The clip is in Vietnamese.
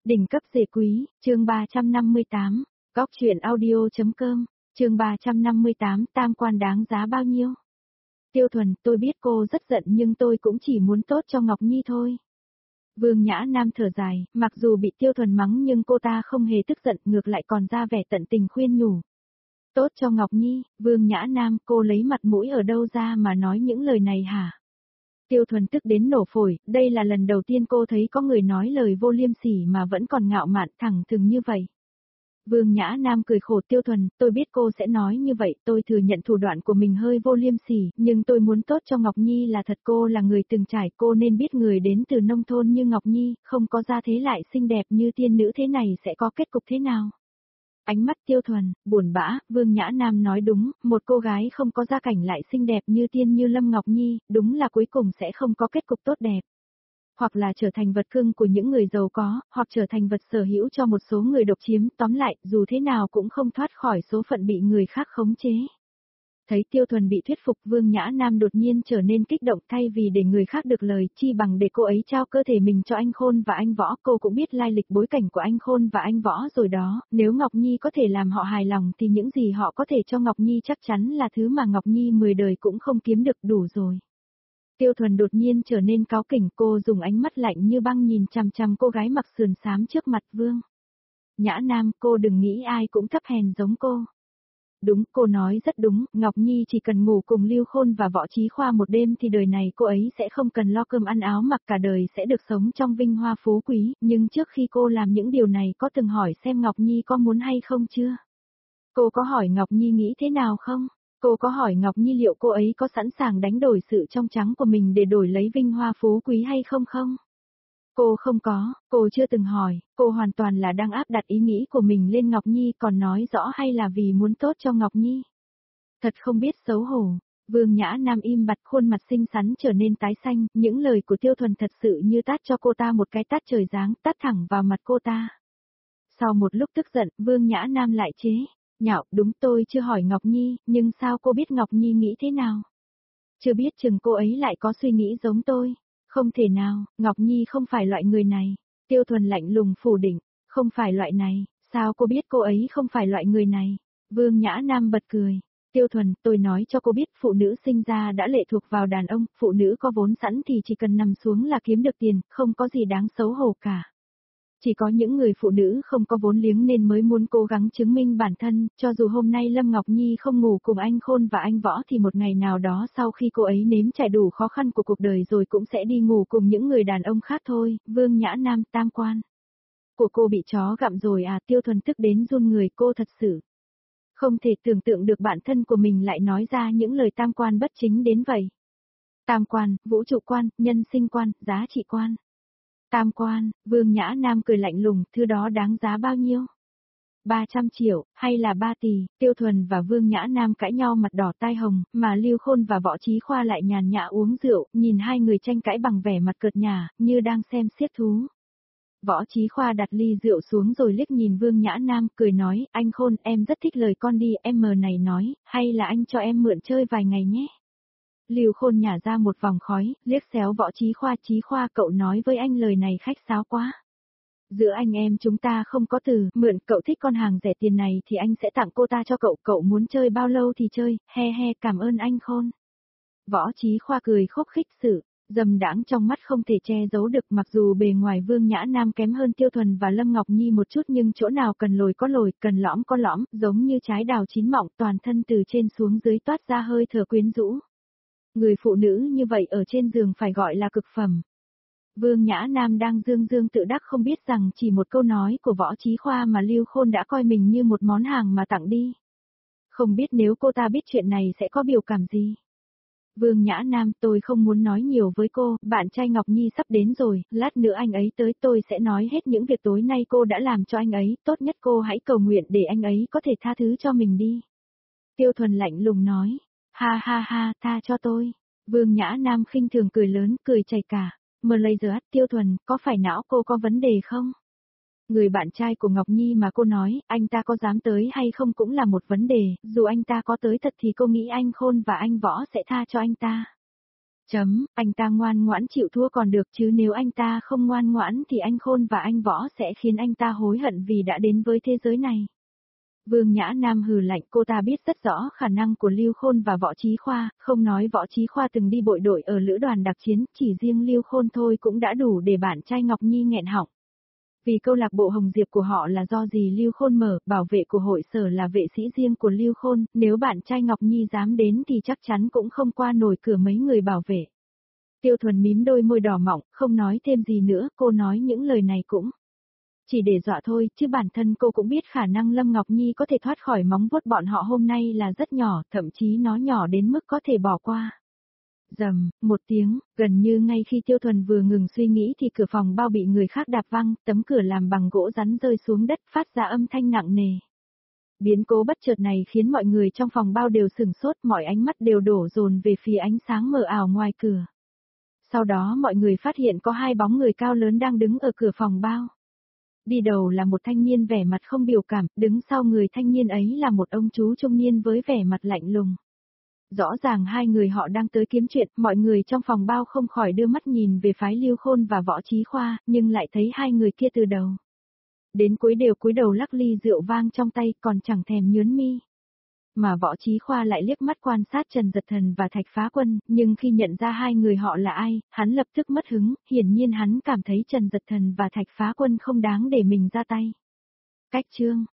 Đỉnh cấp rể quý, chương 358, Góc truyện audio.com, chương 358, tam quan đáng giá bao nhiêu? Tiêu Thuần, tôi biết cô rất giận nhưng tôi cũng chỉ muốn tốt cho Ngọc Nhi thôi. Vương Nhã Nam thở dài, mặc dù bị Tiêu Thuần mắng nhưng cô ta không hề tức giận, ngược lại còn ra vẻ tận tình khuyên nhủ. Tốt cho Ngọc Nhi, Vương Nhã Nam, cô lấy mặt mũi ở đâu ra mà nói những lời này hả? Tiêu Thuần tức đến nổ phổi, đây là lần đầu tiên cô thấy có người nói lời vô liêm sỉ mà vẫn còn ngạo mạn thẳng thừng như vậy. Vương Nhã Nam cười khổ. Tiêu Thuần, tôi biết cô sẽ nói như vậy, tôi thừa nhận thủ đoạn của mình hơi vô liêm sỉ, nhưng tôi muốn tốt cho Ngọc Nhi là thật. Cô là người từng trải, cô nên biết người đến từ nông thôn như Ngọc Nhi, không có gia thế lại xinh đẹp như tiên nữ thế này sẽ có kết cục thế nào. Ánh mắt Tiêu Thuần, buồn bã, Vương Nhã Nam nói đúng, một cô gái không có gia cảnh lại xinh đẹp như tiên như Lâm Ngọc Nhi, đúng là cuối cùng sẽ không có kết cục tốt đẹp. Hoặc là trở thành vật cưng của những người giàu có, hoặc trở thành vật sở hữu cho một số người độc chiếm, tóm lại, dù thế nào cũng không thoát khỏi số phận bị người khác khống chế. Thấy Tiêu Thuần bị thuyết phục, Vương Nhã Nam đột nhiên trở nên kích động, thay vì để người khác được lời, chi bằng để cô ấy trao cơ thể mình cho anh Khôn và anh Võ. Cô cũng biết lai lịch bối cảnh của anh Khôn và anh Võ rồi đó, nếu Ngọc Nhi có thể làm họ hài lòng thì những gì họ có thể cho Ngọc Nhi chắc chắn là thứ mà Ngọc Nhi 10 đời cũng không kiếm được đủ rồi. Tiêu Thuần đột nhiên trở nên cáu kỉnh, cô dùng ánh mắt lạnh như băng nhìn chằm chằm cô gái mặc sườn xám trước mặt Vương Nhã Nam, cô đừng nghĩ ai cũng thấp hèn giống cô. Đúng, cô nói rất đúng, Ngọc Nhi chỉ cần ngủ cùng Lưu Khôn và Võ Chí Khoa một đêm thì đời này cô ấy sẽ không cần lo cơm ăn áo mặc, cả đời sẽ được sống trong vinh hoa phú quý, nhưng trước khi cô làm những điều này có từng hỏi xem Ngọc Nhi có muốn hay không chưa? Cô có hỏi Ngọc Nhi nghĩ thế nào không? Cô có hỏi Ngọc Nhi liệu cô ấy có sẵn sàng đánh đổi sự trong trắng của mình để đổi lấy vinh hoa phú quý hay không không? Cô không có, cô chưa từng hỏi, cô hoàn toàn là đang áp đặt ý nghĩ của mình lên Ngọc Nhi, còn nói rõ hay là vì muốn tốt cho Ngọc Nhi. Thật không biết xấu hổ. Vương Nhã Nam im bặt, khuôn mặt xinh xắn trở nên tái xanh, những lời của Tiêu Thuần thật sự như tát cho cô ta một cái tát trời giáng, tát thẳng vào mặt cô ta. Sau một lúc tức giận, Vương Nhã Nam lại chế nhạo, đúng tôi chưa hỏi Ngọc Nhi, nhưng sao cô biết Ngọc Nhi nghĩ thế nào? Chưa biết chừng cô ấy lại có suy nghĩ giống tôi. Không thể nào, Ngọc Nhi không phải loại người này. Tiêu Thuần lạnh lùng phủ định, không phải loại này, sao cô biết cô ấy không phải loại người này? Vương Nhã Nam bật cười. Tiêu Thuần, tôi nói cho cô biết, phụ nữ sinh ra đã lệ thuộc vào đàn ông, phụ nữ có vốn sẵn thì chỉ cần nằm xuống là kiếm được tiền, không có gì đáng xấu hổ cả. Chỉ có những người phụ nữ không có vốn liếng nên mới muốn cố gắng chứng minh bản thân, cho dù hôm nay Lâm Ngọc Nhi không ngủ cùng anh Khôn và anh Võ thì một ngày nào đó sau khi cô ấy nếm trải đủ khó khăn của cuộc đời rồi cũng sẽ đi ngủ cùng những người đàn ông khác thôi. Vương Nhã Nam, tam quan của cô bị chó gặm rồi à? Tiêu Thuần tức đến run người, cô thật sự không thể tưởng tượng được bản thân của mình lại nói ra những lời tam quan bất chính đến vậy. Tam quan, vũ trụ quan, nhân sinh quan, giá trị quan. Tam quan, Vương Nhã Nam cười lạnh lùng, thứ đó đáng giá bao nhiêu? 300 triệu, hay là 3 tỷ? Tiêu Thuần và Vương Nhã Nam cãi nhau mặt đỏ tai hồng, mà Lưu Khôn và Võ Chí Khoa lại nhàn nhã uống rượu, nhìn hai người tranh cãi bằng vẻ mặt cợt nhả, như đang xem xiết thú. Võ Chí Khoa đặt ly rượu xuống rồi liếc nhìn Vương Nhã Nam, cười nói, anh Khôn, em rất thích lời con đi, em mờ này nói, hay là anh cho em mượn chơi vài ngày nhé? Lưu Khôn nhả ra một vòng khói, liếc xéo Võ Chí Khoa, cậu nói với anh lời này khách sáo quá. Giữa anh em chúng ta không có từ, mượn, cậu thích con hàng rẻ tiền này thì anh sẽ tặng cô ta cho cậu, cậu muốn chơi bao lâu thì chơi, he he, cảm ơn anh Khôn. Võ Chí Khoa cười khúc khích, sự dâm đãng trong mắt không thể che giấu được, mặc dù bề ngoài Vương Nhã Nam kém hơn Tiêu Thuần và Lâm Ngọc Nhi một chút nhưng chỗ nào cần lồi có lồi, cần lõm có lõm, giống như trái đào chín mọng, toàn thân từ trên xuống dưới toát ra hơi thở quyến rũ. Người phụ nữ như vậy ở trên giường phải gọi là cực phẩm. Vương Nhã Nam đang dương dương tự đắc không biết rằng chỉ một câu nói của Võ Chí Khoa mà Lưu Khôn đã coi mình như một món hàng mà tặng đi. Không biết nếu cô ta biết chuyện này sẽ có biểu cảm gì. Vương Nhã Nam, tôi không muốn nói nhiều với cô, bạn trai Ngọc Nhi sắp đến rồi, lát nữa anh ấy tới tôi sẽ nói hết những việc tối nay cô đã làm cho anh ấy, tốt nhất cô hãy cầu nguyện để anh ấy có thể tha thứ cho mình đi. Tiêu Thuần lạnh lùng nói. Ha ha ha, tha cho tôi. Vương Nhã Nam khinh thường cười lớn, cười chảy cả. Mờ lây giờ Tiêu Thuần, có phải não cô có vấn đề không? Người bạn trai của Ngọc Nhi mà cô nói, anh ta có dám tới hay không cũng là một vấn đề, dù anh ta có tới thật thì cô nghĩ anh Khôn và anh Võ sẽ tha cho anh ta. Anh ta ngoan ngoãn chịu thua còn được chứ nếu anh ta không ngoan ngoãn thì anh Khôn và anh Võ sẽ khiến anh ta hối hận vì đã đến với thế giới này. Vương Nhã Nam hừ lạnh, cô ta biết rất rõ khả năng của Lưu Khôn và Võ Chí Khoa, không nói Võ Chí Khoa từng đi bộ đội ở lữ đoàn đặc chiến, chỉ riêng Lưu Khôn thôi cũng đã đủ để bạn trai Ngọc Nhi nghẹn họng. Vì câu lạc bộ Hồng Diệp của họ là do dì Lưu Khôn mở, bảo vệ của hội sở là vệ sĩ riêng của Lưu Khôn, nếu bạn trai Ngọc Nhi dám đến thì chắc chắn cũng không qua nổi cửa mấy người bảo vệ. Tiêu Thuần mím đôi môi đỏ mọng, không nói thêm gì nữa, cô nói những lời này cũng chỉ để dọa thôi, chứ bản thân cô cũng biết khả năng Lâm Ngọc Nhi có thể thoát khỏi móng vuốt bọn họ hôm nay là rất nhỏ, thậm chí nó nhỏ đến mức có thể bỏ qua. Rầm, một tiếng, gần như ngay khi Tiêu Thuần vừa ngừng suy nghĩ thì cửa phòng bao bị người khác đạp văng, tấm cửa làm bằng gỗ rắn rơi xuống đất phát ra âm thanh nặng nề. Biến cố bất chợt này khiến mọi người trong phòng bao đều sửng sốt, mọi ánh mắt đều đổ dồn về phía ánh sáng mờ ảo ngoài cửa. Sau đó mọi người phát hiện có hai bóng người cao lớn đang đứng ở cửa phòng bao. Đi đầu là một thanh niên vẻ mặt không biểu cảm, đứng sau người thanh niên ấy là một ông chú trung niên với vẻ mặt lạnh lùng. Rõ ràng hai người họ đang tới kiếm chuyện, mọi người trong phòng bao không khỏi đưa mắt nhìn về phái Lưu Khôn và Võ Chí Khoa, nhưng lại thấy hai người kia từ đầu đến cuối đều cúi đầu lắc ly rượu vang trong tay, còn chẳng thèm nhướng mi. Mà Võ Chí Khoa lại liếc mắt quan sát Trần Dật Thần và Thạch Phá Quân, nhưng khi nhận ra hai người họ là ai, hắn lập tức mất hứng, hiển nhiên hắn cảm thấy Trần Dật Thần và Thạch Phá Quân không đáng để mình ra tay. Cách chương